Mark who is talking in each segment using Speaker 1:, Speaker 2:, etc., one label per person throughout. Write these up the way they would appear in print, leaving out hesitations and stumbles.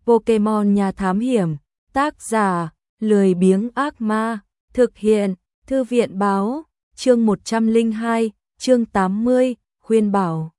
Speaker 1: Pokemon nhà thám hiểm, tác giả, lười biếng ác ma, thực hiện, thư viện báo, chương 102, chương 80, khuyên bảo.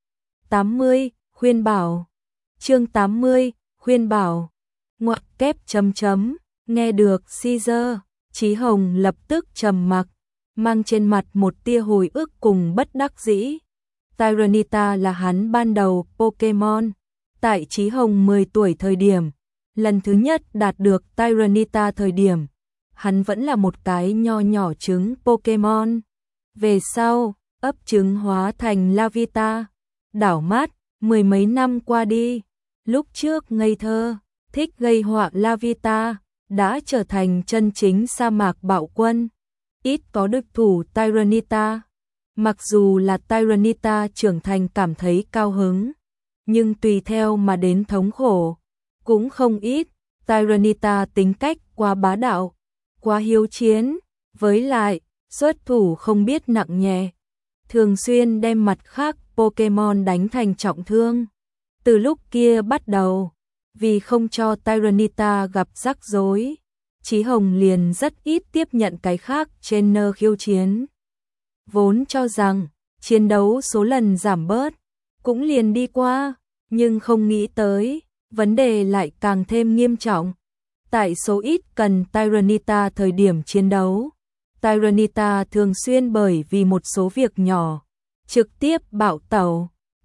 Speaker 1: 80, khuyên bảo. Chương 80, khuyên bảo. Ngoặc kép chấm chấm, nghe được Caesar, Chí Hồng lập tức trầm mặc, mang trên mặt một tia hồi ức cùng bất đắc dĩ. Tyranitar là hắn ban đầu Pokemon. Tại Chí Hồng 10 tuổi thời điểm, lần thứ nhất đạt được Tyranitar thời điểm, hắn vẫn là một cái nho nhỏ trứng Pokemon. Về sau, ấp trứng hóa thành Larvitar. Đảo mắt, mười mấy năm qua đi, lúc trước ngây thơ, thích gây họa Larvitar, đã trở thành chân chính sa mạc bạo quân. Ít có địch thủ Tyranitar. Mặc dù là Tyranitar trưởng thành cảm thấy cao hứng, nhưng tùy theo mà đến thống khổ, cũng không ít. Tyranitar tính cách quá bá đạo, quá hiếu chiến, với lại, xuất thủ không biết nặng nhẹ, thường xuyên đem mặt khác Pokemon đánh thành trọng thương. Từ lúc kia bắt đầu, vì không cho Tyranitar gặp rắc rối, Chí Hồng liền rất ít tiếp nhận cái khác trainer khiêu chiến. Vốn cho rằng, chiến đấu số lần giảm bớt, cũng liền đi qua, nhưng không nghĩ tới, vấn đề lại càng thêm nghiêm trọng. Tại số ít cần Tyranitar thời điểm chiến đấu, Tyranitar thường xuyên bởi vì một số việc nhỏ, trực tiếp bạo tẩu.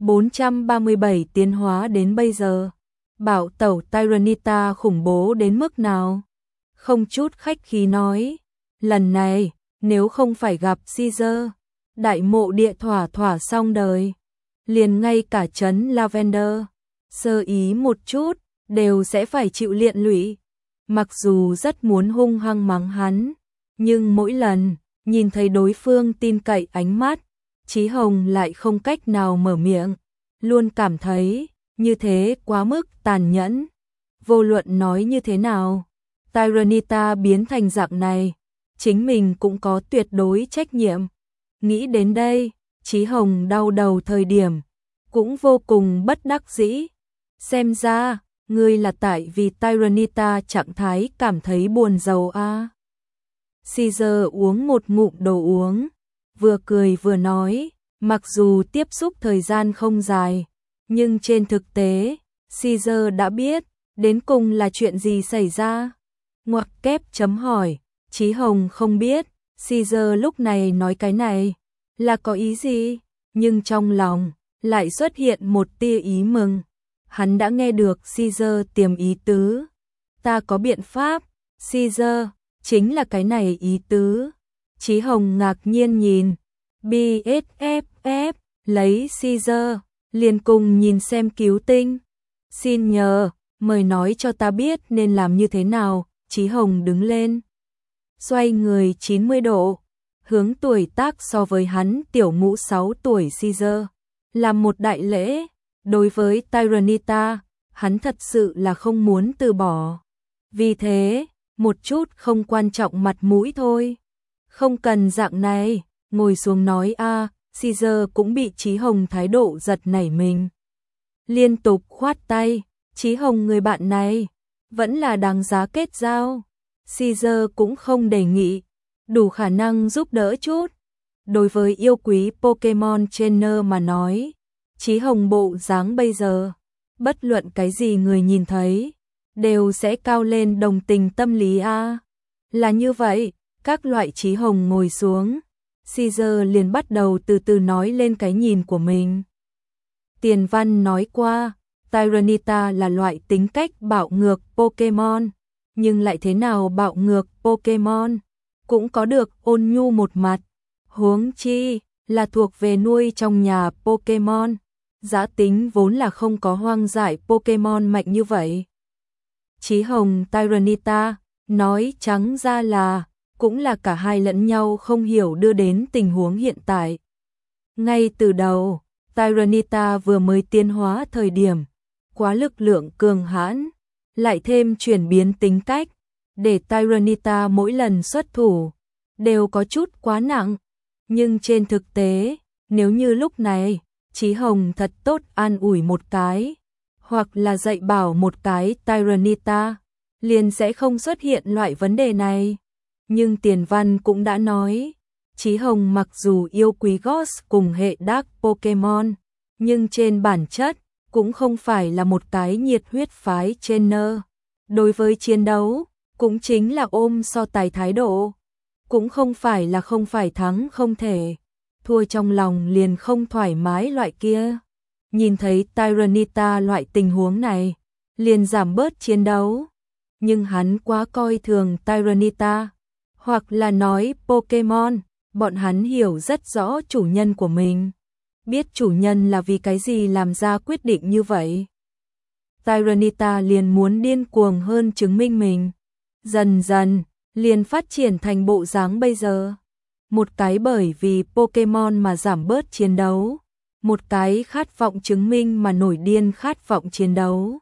Speaker 1: 437 tiến hóa đến bây giờ, bạo tẩu Tyranitar khủng bố đến mức nào? Không chút khách khí nói, lần này, nếu không phải gặp Caesar, đại mộ địa thỏa xong đời, liền ngay cả trấn Lavender, sơ ý một chút, đều sẽ phải chịu liên lụy. Mặc dù rất muốn hung hăng mắng hắn, nhưng mỗi lần nhìn thấy đối phương tin cậy ánh mắt, Chí Hồng lại không cách nào mở miệng, luôn cảm thấy như thế quá mức tàn nhẫn. Vô luận nói như thế nào, Tyranitar biến thành dạng này, chính mình cũng có tuyệt đối trách nhiệm. Nghĩ đến đây, Chí Hồng đau đầu thời điểm, cũng vô cùng bất đắc dĩ. Xem ra, ngươi là tại vì Tyranitar trạng thái cảm thấy buồn rầu a. Caesar uống một ngụm đồ uống, vừa cười vừa nói, mặc dù tiếp xúc thời gian không dài, nhưng trên thực tế, Caesar đã biết, đến cùng là chuyện gì xảy ra. Ngoặc kép chấm hỏi, Chí Hồng không biết, Caesar lúc này nói cái này, là có ý gì, nhưng trong lòng, lại xuất hiện một tia ý mừng. Hắn đã nghe được Caesar tiềm ý tứ. Ta có biện pháp, Caesar, chính là cái này ý tứ. Chí Hồng ngạc nhiên nhìn, BSFF, lấy Caesar, liền cùng nhìn xem cứu tinh. Xin nhờ, mời nói cho ta biết nên làm như thế nào. Chí Hồng đứng lên, xoay người 90 độ, hướng tuổi tác so với hắn tiểu ngũ 6 tuổi Caesar, làm một đại lễ. Đối với Tyranitar, hắn thật sự là không muốn từ bỏ. Vì thế, một chút không quan trọng mặt mũi thôi. Không cần dạng này, ngồi xuống nói a. Caesar cũng bị Chí Hồng thái độ giật nảy mình. Liên tục khoát tay, Chí Hồng người bạn này, vẫn là đáng giá kết giao. Caesar cũng không đề nghị, đủ khả năng giúp đỡ chút. Đối với yêu quý Pokemon trainer mà nói, Chí Hồng bộ dáng bây giờ, bất luận cái gì người nhìn thấy, đều sẽ cao lên đồng tình tâm lý a. Là như vậy, các loại Chí Hồng ngồi xuống, Caesar liền bắt đầu từ từ nói lên cái nhìn của mình. Tiền văn nói qua, Tyranitar là loại tính cách bạo ngược Pokemon, nhưng lại thế nào bạo ngược Pokemon, cũng có được ôn nhu một mặt. Huống chi, là thuộc về nuôi trong nhà Pokemon. Giá tính vốn là không có hoang dại Pokemon mạnh như vậy. Chí Hồng Tyranitar, nói trắng ra là, cũng là cả hai lẫn nhau không hiểu đưa đến tình huống hiện tại. Ngay từ đầu, Tyranitar vừa mới tiến hóa thời điểm, quá lực lượng cường hãn, lại thêm chuyển biến tính cách, để Tyranitar mỗi lần xuất thủ, đều có chút quá nặng. Nhưng trên thực tế, nếu như lúc này, Chí Hồng thật tốt an ủi một cái, hoặc là dạy bảo một cái Tyranitar, liền sẽ không xuất hiện loại vấn đề này. Nhưng tiền văn cũng đã nói, Chí Hồng mặc dù yêu quý Ghost cùng hệ Dark Pokemon, nhưng trên bản chất cũng không phải là một cái nhiệt huyết phái trainer. Đối với chiến đấu, cũng chính là ôm so tài thái độ, cũng không phải là không phải thắng không thể, thua trong lòng liền không thoải mái loại kia. Nhìn thấy Tyranitar loại tình huống này, liền giảm bớt chiến đấu. Nhưng hắn quá coi thường Tyranitar, hoặc là nói Pokemon, bọn hắn hiểu rất rõ chủ nhân của mình, biết chủ nhân là vì cái gì làm ra quyết định như vậy. Tyranitar liền muốn điên cuồng hơn chứng minh mình, dần dần liền phát triển thành bộ dáng bây giờ. Một cái bởi vì Pokemon mà giảm bớt chiến đấu, một cái khát vọng chứng minh mà nổi điên khát vọng chiến đấu.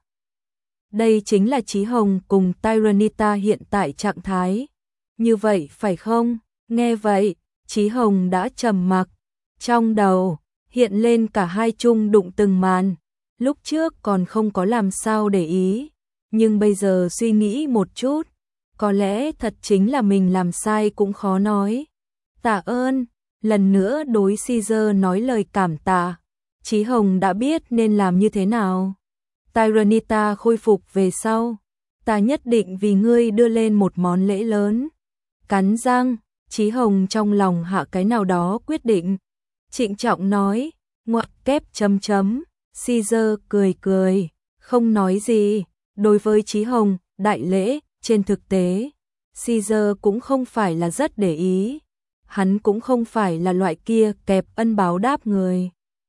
Speaker 1: Đây chính là Chí Hồng cùng Tyranitar hiện tại trạng thái. Như vậy phải không? Nghe vậy, Chí Hồng đã trầm mặc, trong đầu hiện lên cả hai chung đụng từng màn. Lúc trước còn không có làm sao để ý, nhưng bây giờ suy nghĩ một chút, có lẽ thật chính là mình làm sai cũng khó nói. Tạ ơn, lần nữa đối Caesar nói lời cảm tạ. Chí Hồng đã biết nên làm như thế nào. Tyranitar khôi phục về sau, ta nhất định vì ngươi đưa lên một món lễ lớn. Cắn răng, Chí Hồng trong lòng hạ cái nào đó quyết định. Trịnh trọng nói, ngoặc kép chấm chấm. Caesar cười cười, không nói gì. Đối với Chí Hồng, đại lễ, trên thực tế, Caesar cũng không phải là rất để ý. Hắn cũng không phải là loại kia kẹp ân báo đáp người.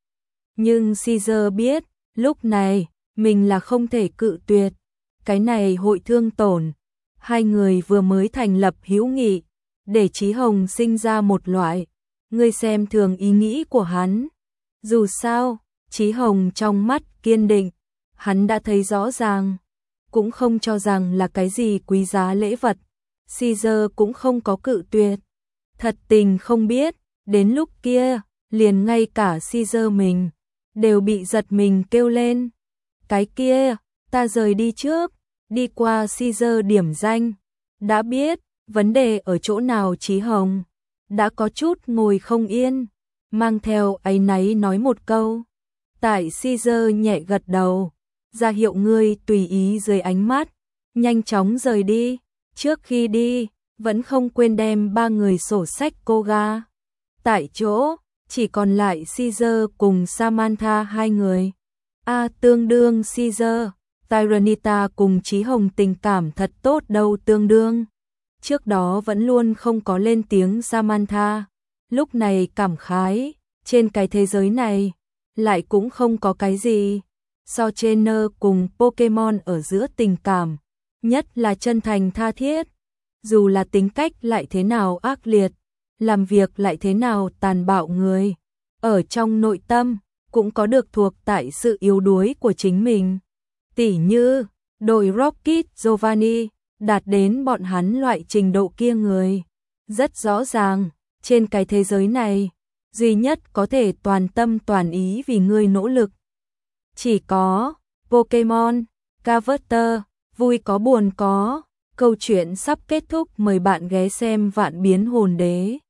Speaker 1: Nhưng Caesar biết, lúc này, mình là không thể cự tuyệt. Cái này hội thương tổn. Hai người vừa mới thành lập hữu nghị, để Chí Hồng sinh ra một loại, ngươi xem thường ý nghĩ của hắn. Dù sao, Chí Hồng trong mắt kiên định, hắn đã thấy rõ ràng, cũng không cho rằng là cái gì quý giá lễ vật. Caesar cũng không có cự tuyệt. Thật tình không biết, đến lúc kia, liền ngay cả Caesar mình đều bị giật mình kêu lên. Cái kia, ta rời đi trước, đi qua Caesar điểm danh. Đã biết, vấn đề ở chỗ nào Chí Hồng đã có chút ngồi không yên, mang theo áy náy nói một câu. Tại Caesar nhẹ gật đầu, ra hiệu ngươi tùy ý dưới ánh mắt, nhanh chóng rời đi. Trước khi đi, vẫn không quên đem ba người sổ sách Koga. Tại chỗ, chỉ còn lại Caesar cùng Samantha hai người. Tương đương Caesar, Tyranitar cùng Chí Hồng tình cảm thật tốt đâu tương đương. Trước đó vẫn luôn không có lên tiếng Samantha, lúc này cảm khái, trên cái thế giới này, lại cũng không có cái gì so trainer cùng Pokemon ở giữa tình cảm, nhất là chân thành tha thiết. Dù là tính cách lại thế nào ác liệt, làm việc lại thế nào tàn bạo người, ở trong nội tâm cũng có được thuộc tại sự yếu đuối của chính mình. Tỉ như, đội Rocket Giovanni, đạt đến bọn hắn loại trình độ kia người. Rất rõ ràng, trên cái thế giới này, duy nhất có thể toàn tâm toàn ý vì ngươi nỗ lực. Chỉ có Pokemon, Carver, vui có buồn có. Câu chuyện sắp kết thúc, mời bạn ghé xem Vạn Biến Hồn Đế.